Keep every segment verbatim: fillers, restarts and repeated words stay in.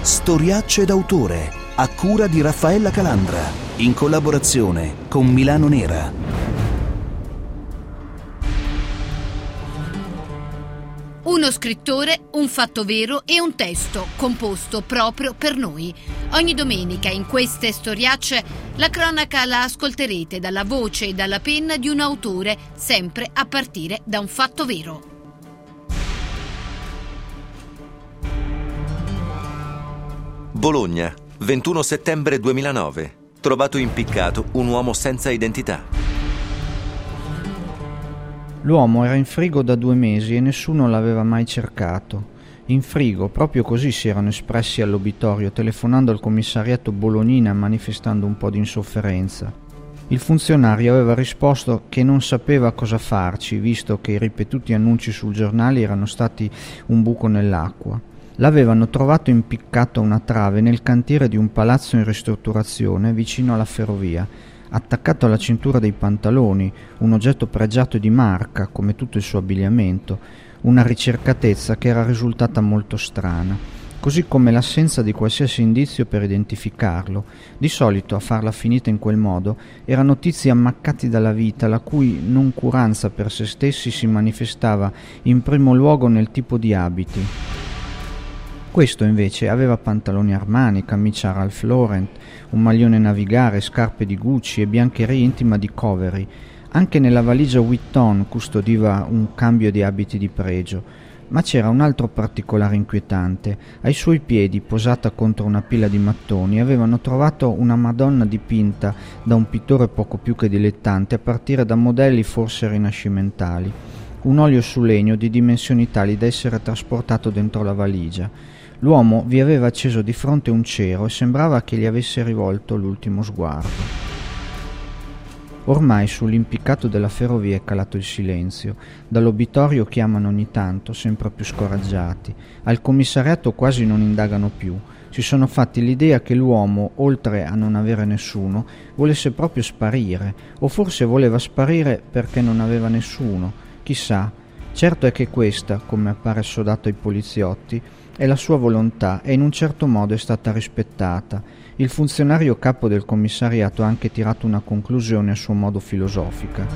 Storiacce d'autore, a cura di Raffaella Calandra, in collaborazione con Milano Nera. Uno scrittore, un fatto vero e un testo composto proprio per noi. Ogni domenica in queste storiacce la cronaca la ascolterete dalla voce e dalla penna di un autore, sempre a partire da un fatto vero. Bologna, ventuno settembre duemilanove. Trovato impiccato un uomo senza identità. L'uomo era in frigo da due mesi e nessuno l'aveva mai cercato. In frigo, proprio così si erano espressi all'obitorio, telefonando al commissariato Bolognina manifestando un po' di insofferenza. Il funzionario aveva risposto che non sapeva cosa farci, visto che i ripetuti annunci sul giornale erano stati un buco nell'acqua. L'avevano trovato impiccato a una trave nel cantiere di un palazzo in ristrutturazione vicino alla ferrovia, attaccato alla cintura dei pantaloni, un oggetto pregiato di marca, come tutto il suo abbigliamento, una ricercatezza che era risultata molto strana, così come l'assenza di qualsiasi indizio per identificarlo. Di solito a farla finita in quel modo erano tizi ammaccati dalla vita, la cui noncuranza per se stessi si manifestava in primo luogo nel tipo di abiti. Questo invece aveva pantaloni Armani, camicia Ralph Lauren, un maglione Navigare, scarpe di Gucci e biancheria intima di Covery. Anche nella valigia Vuitton custodiva un cambio di abiti di pregio. Ma c'era un altro particolare inquietante. Ai suoi piedi, posata contro una pila di mattoni, avevano trovato una Madonna dipinta da un pittore poco più che dilettante, a partire da modelli forse rinascimentali. Un olio su legno di dimensioni tali da essere trasportato dentro la valigia. L'uomo vi aveva acceso di fronte un cero e sembrava che gli avesse rivolto l'ultimo sguardo. Ormai sull'impiccato della ferrovia è calato il silenzio. Dall'obitorio chiamano ogni tanto, sempre più scoraggiati. Al commissariato quasi non indagano più. Si sono fatti l'idea che l'uomo, oltre a non avere nessuno, volesse proprio sparire, o forse voleva sparire perché non aveva nessuno. Chissà. Certo è che questa, come appare assodato ai poliziotti, è la sua volontà e in un certo modo è stata rispettata. Il funzionario capo del commissariato ha anche tirato una conclusione a suo modo filosofica.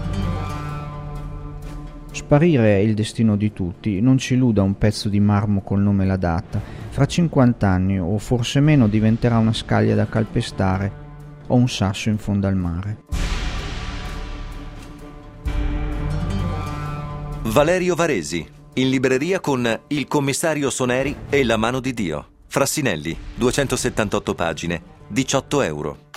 Sparire è il destino di tutti, non ci illuda un pezzo di marmo col nome e la data. Fra cinquant'anni o forse meno diventerà una scaglia da calpestare o un sasso in fondo al mare. Valerio Varesi, in libreria con Il commissario Soneri e La mano di Dio. Frassinelli, duecentosettantotto pagine, diciotto euro.